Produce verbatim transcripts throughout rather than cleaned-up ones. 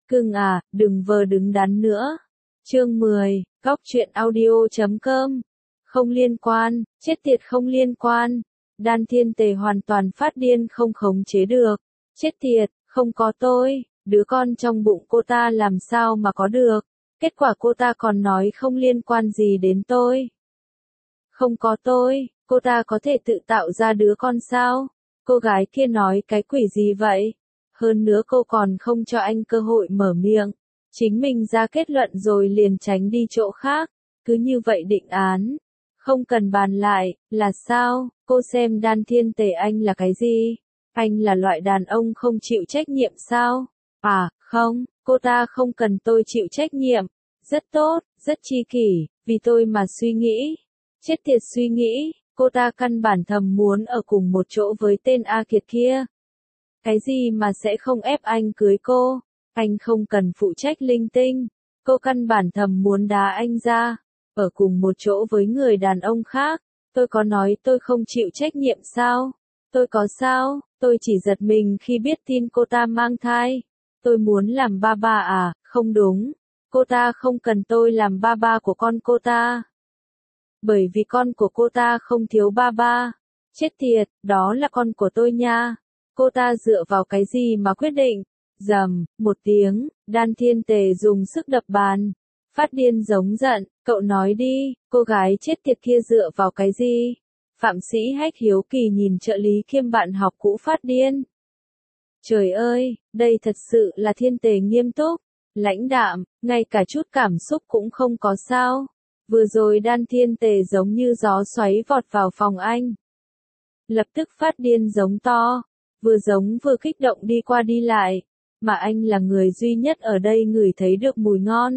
Cưng à, đừng vờ đứng đắn nữa. Chương mười, Góc truyện audio chấm com. Không liên quan, chết tiệt không liên quan. Đan Thiên Tề hoàn toàn phát điên không khống chế được. Chết tiệt, không có tôi, đứa con trong bụng cô ta làm sao mà có được. Kết quả cô ta còn nói không liên quan gì đến tôi. Không có tôi, cô ta có thể tự tạo ra đứa con sao? Cô gái kia nói cái quỷ gì vậy? Hơn nữa cô còn không cho anh cơ hội mở miệng. Chính mình ra kết luận rồi liền tránh đi chỗ khác. Cứ như vậy định án. Không cần bàn lại, là sao? Cô xem Đan Thiên Tề anh là cái gì? Anh là loại đàn ông không chịu trách nhiệm sao? À, không, cô ta không cần tôi chịu trách nhiệm. Rất tốt, rất chi kỷ, vì tôi mà suy nghĩ. Chết tiệt suy nghĩ, cô ta căn bản thầm muốn ở cùng một chỗ với tên A Kiệt kia. Cái gì mà sẽ không ép anh cưới cô? Anh không cần phụ trách linh tinh. Cô căn bản thầm muốn đá anh ra. Ở cùng một chỗ với người đàn ông khác. Tôi có nói tôi không chịu trách nhiệm sao? Tôi có sao? Tôi chỉ giật mình khi biết tin cô ta mang thai. Tôi muốn làm ba ba à? Không đúng. Cô ta không cần tôi làm ba ba của con cô ta. Bởi vì con của cô ta không thiếu ba ba. Chết tiệt, đó là con của tôi nha. Cô ta dựa vào cái gì mà quyết định? Rầm, một tiếng, Đan Thiên Tề dùng sức đập bàn. Phát điên giống giận, cậu nói đi, cô gái chết tiệt kia dựa vào cái gì? Phạm Sĩ Hách hiếu kỳ nhìn trợ lý kiêm bạn học cũ phát điên. Trời ơi, đây thật sự là Thiên Tề nghiêm túc, lãnh đạm, ngay cả chút cảm xúc cũng không có sao. Vừa rồi Đan Thiên Tề giống như gió xoáy vọt vào phòng anh. Lập tức phát điên giống to, vừa giống vừa kích động đi qua đi lại, mà anh là người duy nhất ở đây ngửi thấy được mùi ngon.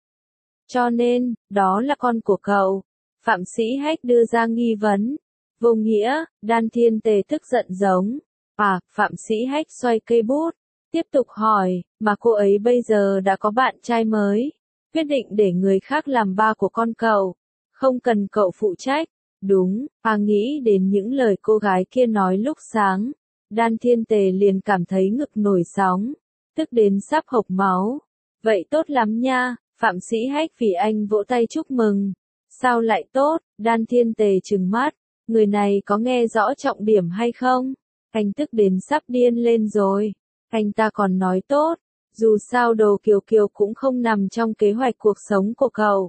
Cho nên, đó là con của cậu. Phạm Sĩ Hách đưa ra nghi vấn. Vô nghĩa, Đan Thiên Tề tức giận giống. À, Phạm Sĩ Hách xoay cây bút, tiếp tục hỏi, mà cô ấy bây giờ đã có bạn trai mới. Quyết định để người khác làm ba của con cậu. Không cần cậu phụ trách. Đúng, à nghĩ đến những lời cô gái kia nói lúc sáng. Đan Thiên Tề liền cảm thấy ngực nổi sóng. Tức đến sắp hộc máu. Vậy tốt lắm nha, Phạm Sĩ Hách vì anh vỗ tay chúc mừng. Sao lại tốt, Đan Thiên Tề trừng mắt. Người này có nghe rõ trọng điểm hay không? Anh tức đến sắp điên lên rồi. Anh ta còn nói tốt. Dù sao Đồ Kiều Kiều cũng không nằm trong kế hoạch cuộc sống của cậu.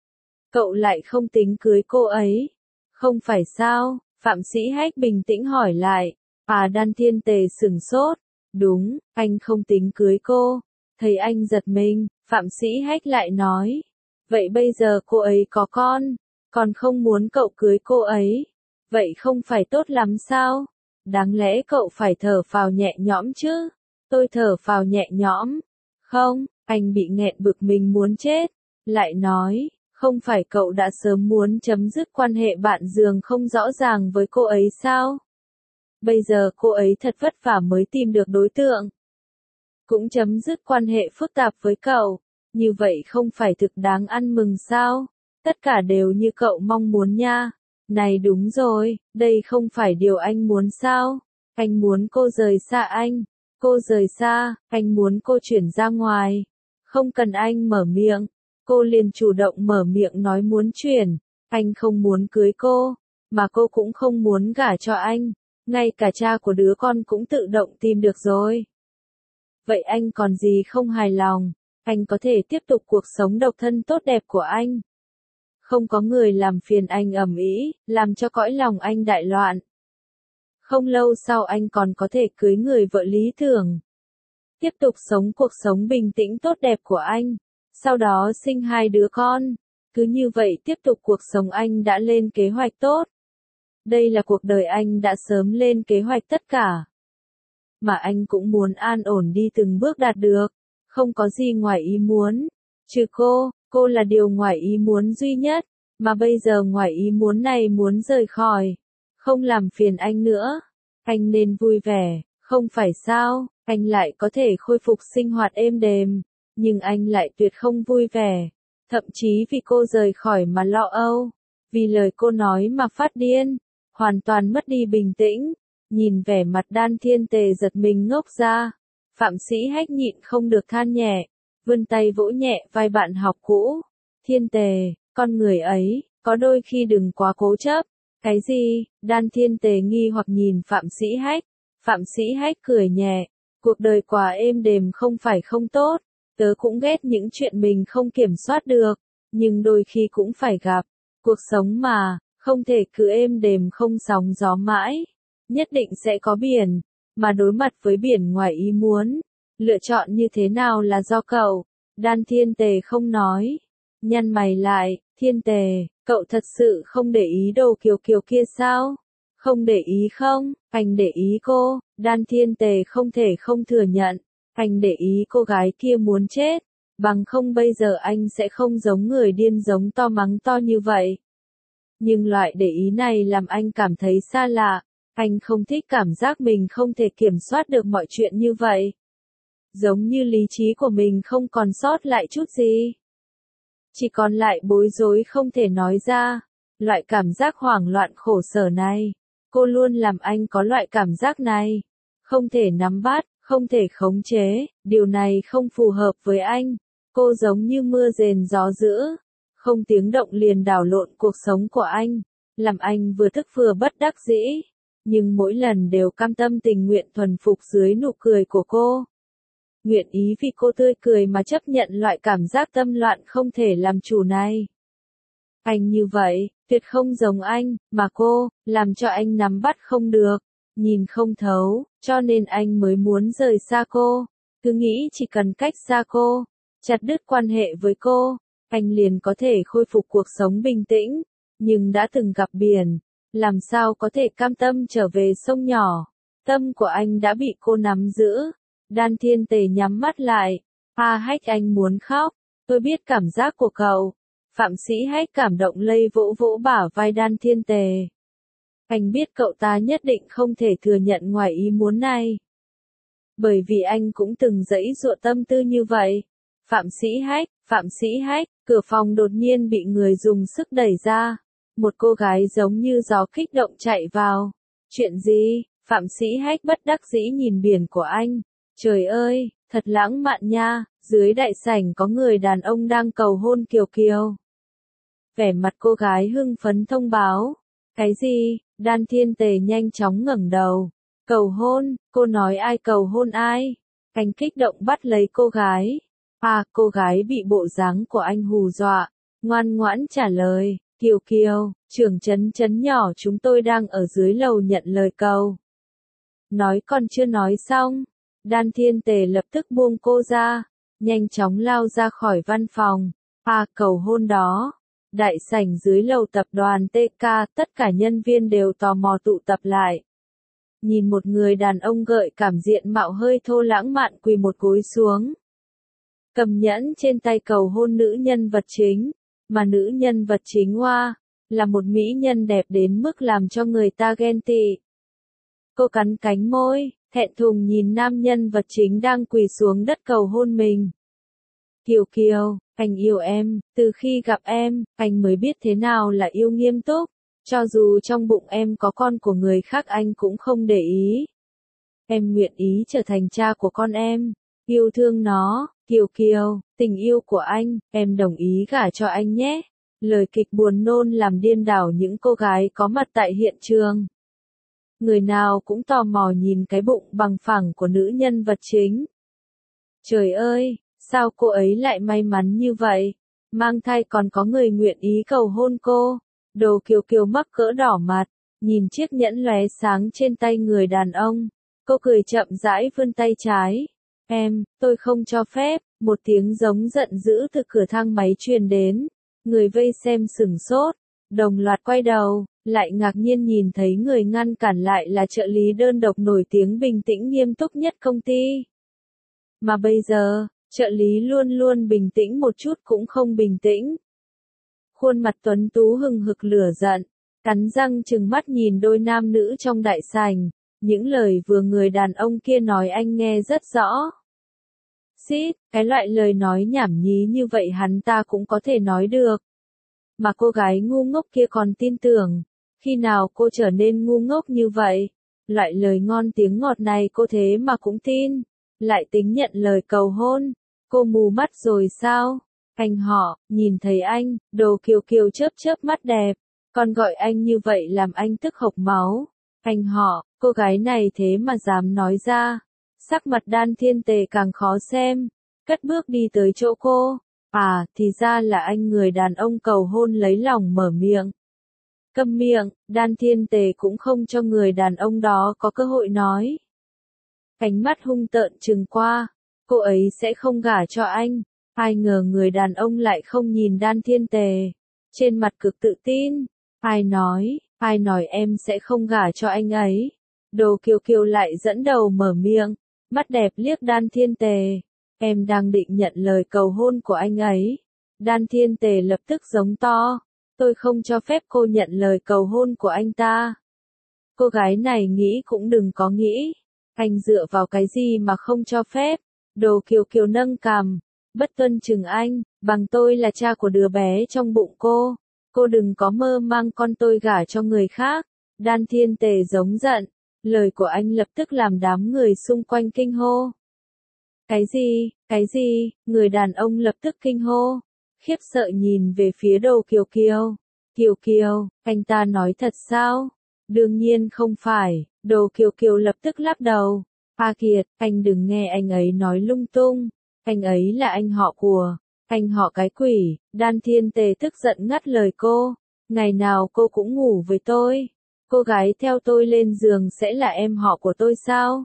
Cậu lại không tính cưới cô ấy. Không phải sao? Phạm Sĩ Hách bình tĩnh hỏi lại. À Đan Thiên Tề sửng sốt. Đúng, anh không tính cưới cô. Thấy anh giật mình, Phạm Sĩ Hách lại nói. Vậy bây giờ cô ấy có con, còn không muốn cậu cưới cô ấy. Vậy không phải tốt lắm sao? Đáng lẽ cậu phải thở phào nhẹ nhõm chứ. Tôi thở phào nhẹ nhõm. Không, anh bị nghẹn bực mình muốn chết. Lại nói, không phải cậu đã sớm muốn chấm dứt quan hệ bạn giường không rõ ràng với cô ấy sao? Bây giờ cô ấy thật vất vả mới tìm được đối tượng. Cũng chấm dứt quan hệ phức tạp với cậu. Như vậy không phải thực đáng ăn mừng sao? Tất cả đều như cậu mong muốn nha. Này đúng rồi, đây không phải điều anh muốn sao? Anh muốn cô rời xa anh. Cô rời xa, anh muốn cô chuyển ra ngoài. Không cần anh mở miệng. Cô liền chủ động mở miệng nói muốn chuyển. Anh không muốn cưới cô, mà cô cũng không muốn gả cho anh. Ngay cả cha của đứa con cũng tự động tìm được rồi. Vậy anh còn gì không hài lòng? Anh có thể tiếp tục cuộc sống độc thân tốt đẹp của anh. Không có người làm phiền anh ầm ĩ, làm cho cõi lòng anh đại loạn. Không lâu sau anh còn có thể cưới người vợ lý tưởng. Tiếp tục sống cuộc sống bình tĩnh tốt đẹp của anh. Sau đó sinh hai đứa con. Cứ như vậy tiếp tục cuộc sống anh đã lên kế hoạch tốt. Đây là cuộc đời anh đã sớm lên kế hoạch tất cả. Mà anh cũng muốn an ổn đi từng bước đạt được. Không có gì ngoài ý muốn. Trừ cô, cô là điều ngoài ý muốn duy nhất. Mà bây giờ ngoài ý muốn này muốn rời khỏi. Không làm phiền anh nữa. Anh nên vui vẻ, không phải sao? Anh lại có thể khôi phục sinh hoạt êm đềm. Nhưng anh lại tuyệt không vui vẻ. Thậm chí vì cô rời khỏi mà lo âu. Vì lời cô nói mà phát điên. Hoàn toàn mất đi bình tĩnh. Nhìn vẻ mặt Đan Thiên Tề giật mình ngốc ra. Phạm Sĩ Hách nhịn không được than nhẹ, vươn tay vỗ nhẹ vai bạn học cũ. Thiên Tề, con người ấy, có đôi khi đừng quá cố chấp. Cái gì? Đan Thiên Tề nghi hoặc nhìn Phạm Sĩ Hách. Phạm Sĩ Hách cười nhẹ. Cuộc đời quá êm đềm không phải không tốt. Tớ cũng ghét những chuyện mình không kiểm soát được. Nhưng đôi khi cũng phải gặp. Cuộc sống mà, không thể cứ êm đềm không sóng gió mãi. Nhất định sẽ có biển. Mà đối mặt với biển ngoài ý muốn. Lựa chọn như thế nào là do cậu. Đan Thiên Tề không nói. Nhăn mày lại. Thiên Tề, cậu thật sự không để ý Đồ Kiều Kiều kia sao? Không để ý không? Anh để ý cô. Đan Thiên Tề không thể không thừa nhận. Anh để ý cô gái kia muốn chết. Bằng không bây giờ anh sẽ không giống người điên giống to mắng to như vậy. Nhưng loại để ý này làm anh cảm thấy xa lạ. Anh không thích cảm giác mình không thể kiểm soát được mọi chuyện như vậy. Giống như lý trí của mình không còn sót lại chút gì. Chỉ còn lại bối rối không thể nói ra. Loại cảm giác hoảng loạn khổ sở này. Cô luôn làm anh có loại cảm giác này. Không thể nắm bắt, không thể khống chế. Điều này không phù hợp với anh. Cô giống như mưa rền gió dữ. Không tiếng động liền đảo lộn cuộc sống của anh. Làm anh vừa tức vừa bất đắc dĩ. Nhưng mỗi lần đều cam tâm tình nguyện thuần phục dưới nụ cười của cô. Nguyện ý vì cô tươi cười mà chấp nhận loại cảm giác tâm loạn không thể làm chủ này. Anh như vậy, tuyệt không giống anh, mà cô, làm cho anh nắm bắt không được, nhìn không thấu, cho nên anh mới muốn rời xa cô. Cứ nghĩ chỉ cần cách xa cô, chặt đứt quan hệ với cô, anh liền có thể khôi phục cuộc sống bình tĩnh. Nhưng đã từng gặp biển, làm sao có thể cam tâm trở về sông nhỏ. Tâm của anh đã bị cô nắm giữ. Đan Thiên Tề nhắm mắt lại. A Hách anh muốn khóc. Tôi biết cảm giác của cậu. Phạm Sĩ Hách cảm động lây vỗ vỗ bả vai Đan Thiên Tề. Anh biết cậu ta nhất định không thể thừa nhận ngoài ý muốn này. Bởi vì anh cũng từng dẫy dụa tâm tư như vậy. Phạm Sĩ Hách, Phạm Sĩ Hách, cửa phòng đột nhiên bị người dùng sức đẩy ra. Một cô gái giống như gió kích động chạy vào. Chuyện gì? Phạm Sĩ Hách bất đắc dĩ nhìn biển của anh. Trời ơi, thật lãng mạn nha, dưới đại sảnh có người đàn ông đang cầu hôn Kiều Kiều. Vẻ mặt cô gái hưng phấn thông báo. Cái gì? Đan Thiên Tề nhanh chóng ngẩng đầu. Cầu hôn, cô nói ai cầu hôn ai? Anh kích động bắt lấy cô gái. À, cô gái bị bộ dáng của anh hù dọa, ngoan ngoãn trả lời. Kiều Kiều, trưởng trấn trấn nhỏ chúng tôi đang ở dưới lầu nhận lời cầu. Nói còn chưa nói xong. Đan Thiên Tề lập tức buông cô ra, nhanh chóng lao ra khỏi văn phòng. À, cầu hôn đó. Đại sảnh dưới lầu tập đoàn tê ca, tất cả nhân viên đều tò mò tụ tập lại. Nhìn một người đàn ông gợi cảm diện mạo hơi thô lãng mạn quỳ một gối xuống. Cầm nhẫn trên tay cầu hôn nữ nhân vật chính, mà nữ nhân vật chính hoa, là một mỹ nhân đẹp đến mức làm cho người ta ghen tị. Cô cắn cánh môi, thẹn thùng nhìn nam nhân vật chính đang quỳ xuống đất cầu hôn mình. Kiều Kiều, anh yêu em, từ khi gặp em, anh mới biết thế nào là yêu nghiêm túc. Cho dù trong bụng em có con của người khác anh cũng không để ý. Em nguyện ý trở thành cha của con em, yêu thương nó. Kiều Kiều, tình yêu của anh, em đồng ý gả cho anh nhé. Lời kịch buồn nôn làm điên đảo những cô gái có mặt tại hiện trường. Người nào cũng tò mò nhìn cái bụng bằng phẳng của nữ nhân vật chính. Trời ơi, sao cô ấy lại may mắn như vậy? Mang thai còn có người nguyện ý cầu hôn cô. Đồ Kiều Kiều mắc cỡ đỏ mặt, nhìn chiếc nhẫn lóe sáng trên tay người đàn ông. Cô cười chậm rãi vươn tay trái. Em, tôi không cho phép. Một tiếng giống giận dữ từ cửa thang máy truyền đến. Người vây xem sửng sốt, đồng loạt quay đầu, lại ngạc nhiên nhìn thấy người ngăn cản lại là trợ lý đơn độc nổi tiếng bình tĩnh nghiêm túc nhất công ty. Mà bây giờ, trợ lý luôn luôn bình tĩnh một chút cũng không bình tĩnh. Khuôn mặt tuấn tú hừng hực lửa giận, cắn răng trừng mắt nhìn đôi nam nữ trong đại sảnh. Những lời vừa người đàn ông kia nói anh nghe rất rõ. Xít, cái loại lời nói nhảm nhí như vậy hắn ta cũng có thể nói được. Mà cô gái ngu ngốc kia còn tin tưởng. Khi nào cô trở nên ngu ngốc như vậy? Loại lời ngon tiếng ngọt này cô thế mà cũng tin. lại tính nhận lời cầu hôn. Cô mù mắt rồi sao? Anh họ, nhìn thấy anh, Đồ Kiều Kiều chớp chớp mắt đẹp. Con gọi anh như vậy làm anh tức hộc máu. Anh họ, cô gái này thế mà dám nói ra. Sắc mặt Đan Thiên Tề càng khó xem. Cất bước đi tới chỗ cô. À, thì ra là anh người đàn ông cầu hôn lấy lòng mở miệng. Câm miệng, Đan Thiên Tề cũng không cho người đàn ông đó có cơ hội nói. Ánh mắt hung tợn trừng qua. Cô ấy sẽ không gả cho anh. Ai ngờ người đàn ông lại không nhìn Đan Thiên Tề. Trên mặt cực tự tin. Ai nói, ai nói em sẽ không gả cho anh ấy. Đồ Kiều Kiều lại dẫn đầu mở miệng. Mắt đẹp liếc Đan Thiên Tề. Em đang định nhận lời cầu hôn của anh ấy. Đan Thiên Tề lập tức giống to. Tôi không cho phép cô nhận lời cầu hôn của anh ta. Cô gái này nghĩ cũng đừng có nghĩ. Anh dựa vào cái gì mà không cho phép. Đồ Kiều Kiều nâng cằm. Bất tuân chừng anh, bằng tôi là cha của đứa bé trong bụng cô. Cô đừng có mơ mang con tôi gả cho người khác. Đan Thiên Tề giống giận. Lời của anh lập tức làm đám người xung quanh kinh hô. Cái gì, cái gì, người đàn ông lập tức kinh hô. Khiếp sợ nhìn về phía Đồ Kiều Kiều. Kiều Kiều, anh ta nói thật sao? Đương nhiên không phải, Đồ Kiều Kiều lập tức lắc đầu. A Kiệt, anh đừng nghe anh ấy nói lung tung. Anh ấy là anh họ của, anh họ cái quỷ. Đan Thiên Tề tức giận ngắt lời cô. Ngày nào cô cũng ngủ với tôi. Cô gái theo tôi lên giường sẽ là em họ của tôi sao?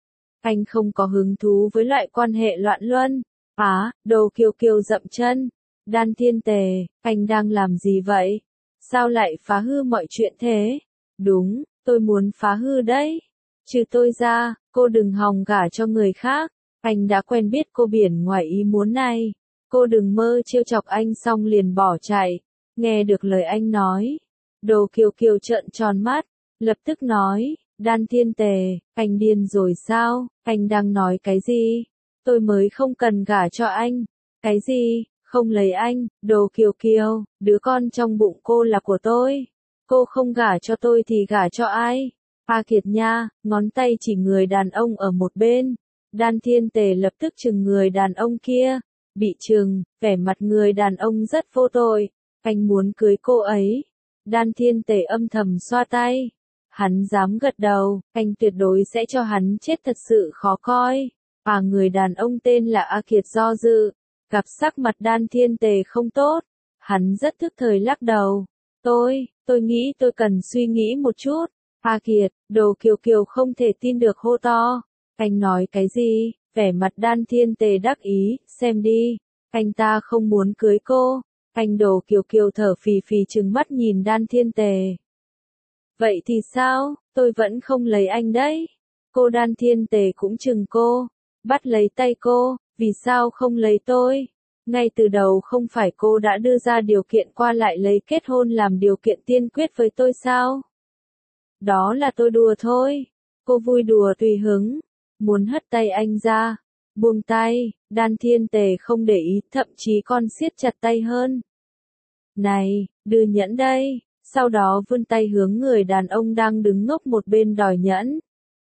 Anh không có hứng thú với loại quan hệ loạn luân. Á, Đồ Kiều Kiều dậm chân. Đan Thiên Tề, anh đang làm gì vậy? Sao lại phá hư mọi chuyện thế? Đúng, tôi muốn phá hư đấy. Trừ tôi ra, cô đừng hòng gả cho người khác. Anh đã quen biết cô biển ngoài ý muốn này. Cô đừng mơ trêu chọc anh xong liền bỏ chạy. Nghe được lời anh nói. Đồ Kiều Kiều trợn tròn mắt. Lập tức nói. Đan Thiên Tề, anh điên rồi sao? Anh đang nói cái gì? Tôi mới không cần gả cho anh. Cái gì? Không lấy anh. Đồ Kiều Kiều, đứa con trong bụng cô là của tôi. Cô không gả cho tôi thì gả cho ai? A Kiệt nha, ngón tay chỉ người đàn ông ở một bên. Đan Thiên Tề lập tức chừng người đàn ông kia. Bị chừng, vẻ mặt người đàn ông rất vô tội. Anh muốn cưới cô ấy. Đan Thiên Tề âm thầm xoa tay. Hắn dám gật đầu, anh tuyệt đối sẽ cho hắn chết thật sự khó coi. À, người đàn ông tên là A Kiệt do dự. Gặp sắc mặt Đan Thiên Tề không tốt. Hắn rất thức thời lắc đầu. Tôi, tôi nghĩ tôi cần suy nghĩ một chút. A Kiệt, Đồ Kiều Kiều không thể tin được hô to. Anh nói cái gì? Vẻ mặt Đan Thiên Tề đắc ý, xem đi. Anh ta không muốn cưới cô. Anh Đồ Kiều Kiều thở phì phì trừng mắt nhìn Đan Thiên Tề. Vậy thì sao? Tôi vẫn không lấy anh đấy. Cô Đan Thiên Tề cũng chừng cô. Bắt lấy tay cô. Vì sao không lấy tôi? Ngay từ đầu không phải cô đã đưa ra điều kiện qua lại lấy kết hôn làm điều kiện tiên quyết với tôi sao? Đó là tôi đùa thôi. Cô vui đùa tùy hứng. Muốn hất tay anh ra. Buông tay. Đan Thiên Tề không để ý, thậm chí còn siết chặt tay hơn. Này, đưa nhẫn đây. Sau đó vươn tay hướng người đàn ông đang đứng ngốc một bên đòi nhẫn.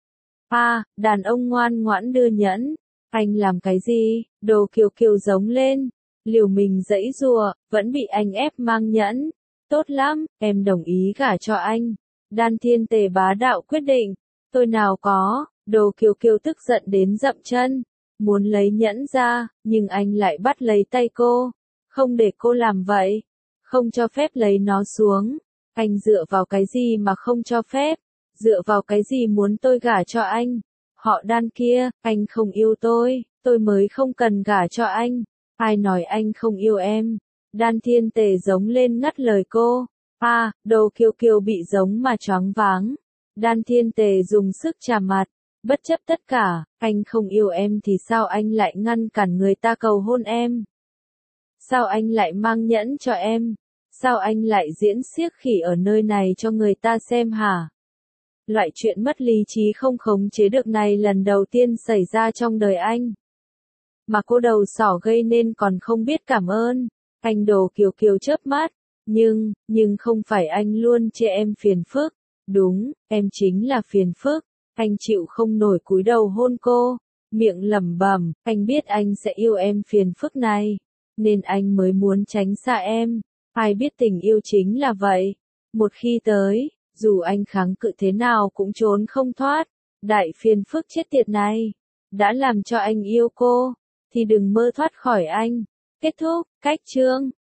À, đàn ông ngoan ngoãn đưa nhẫn. Anh làm cái gì? Đồ Kiều Kiều giống lên. Liều mình giãy giụa, vẫn bị anh ép mang nhẫn. Tốt lắm, em đồng ý gả cho anh. Đan Thiên Tề bá đạo quyết định. Tôi nào có. Đồ Kiều Kiều tức giận đến dậm chân. Muốn lấy nhẫn ra, nhưng anh lại bắt lấy tay cô. Không để cô làm vậy. Không cho phép lấy nó xuống. Anh dựa vào cái gì mà không cho phép? Dựa vào cái gì muốn tôi gả cho anh? Họ Đan kia, anh không yêu tôi, tôi mới không cần gả cho anh. Ai nói anh không yêu em? Đan Thiên Tề giống lên ngắt lời cô. À, Đồ Kiều Kiều bị giống mà choáng váng. Đan Thiên Tề dùng sức chà mặt. Bất chấp tất cả, anh không yêu em thì sao anh lại ngăn cản người ta cầu hôn em? Sao anh lại mang nhẫn cho em? Sao anh lại diễn xiếc khỉ ở nơi này cho người ta xem hả? Loại chuyện mất lý trí không khống chế được này lần đầu tiên xảy ra trong đời anh. Mà cô đầu sỏ gây nên còn không biết cảm ơn. Anh Đồ Kiều Kiều chớp mắt. Nhưng, nhưng không phải anh luôn chê em phiền phức. Đúng, em chính là phiền phức. Anh chịu không nổi cúi đầu hôn cô. miệng lẩm bẩm, anh biết anh sẽ yêu em phiền phức này, nên anh mới muốn tránh xa em. Ai biết tình yêu chính là vậy. Một khi tới, dù anh kháng cự thế nào cũng trốn không thoát. Đại phiền phức chết tiệt này, đã làm cho anh yêu cô, thì đừng mơ thoát khỏi anh. Kết thúc, cách chương.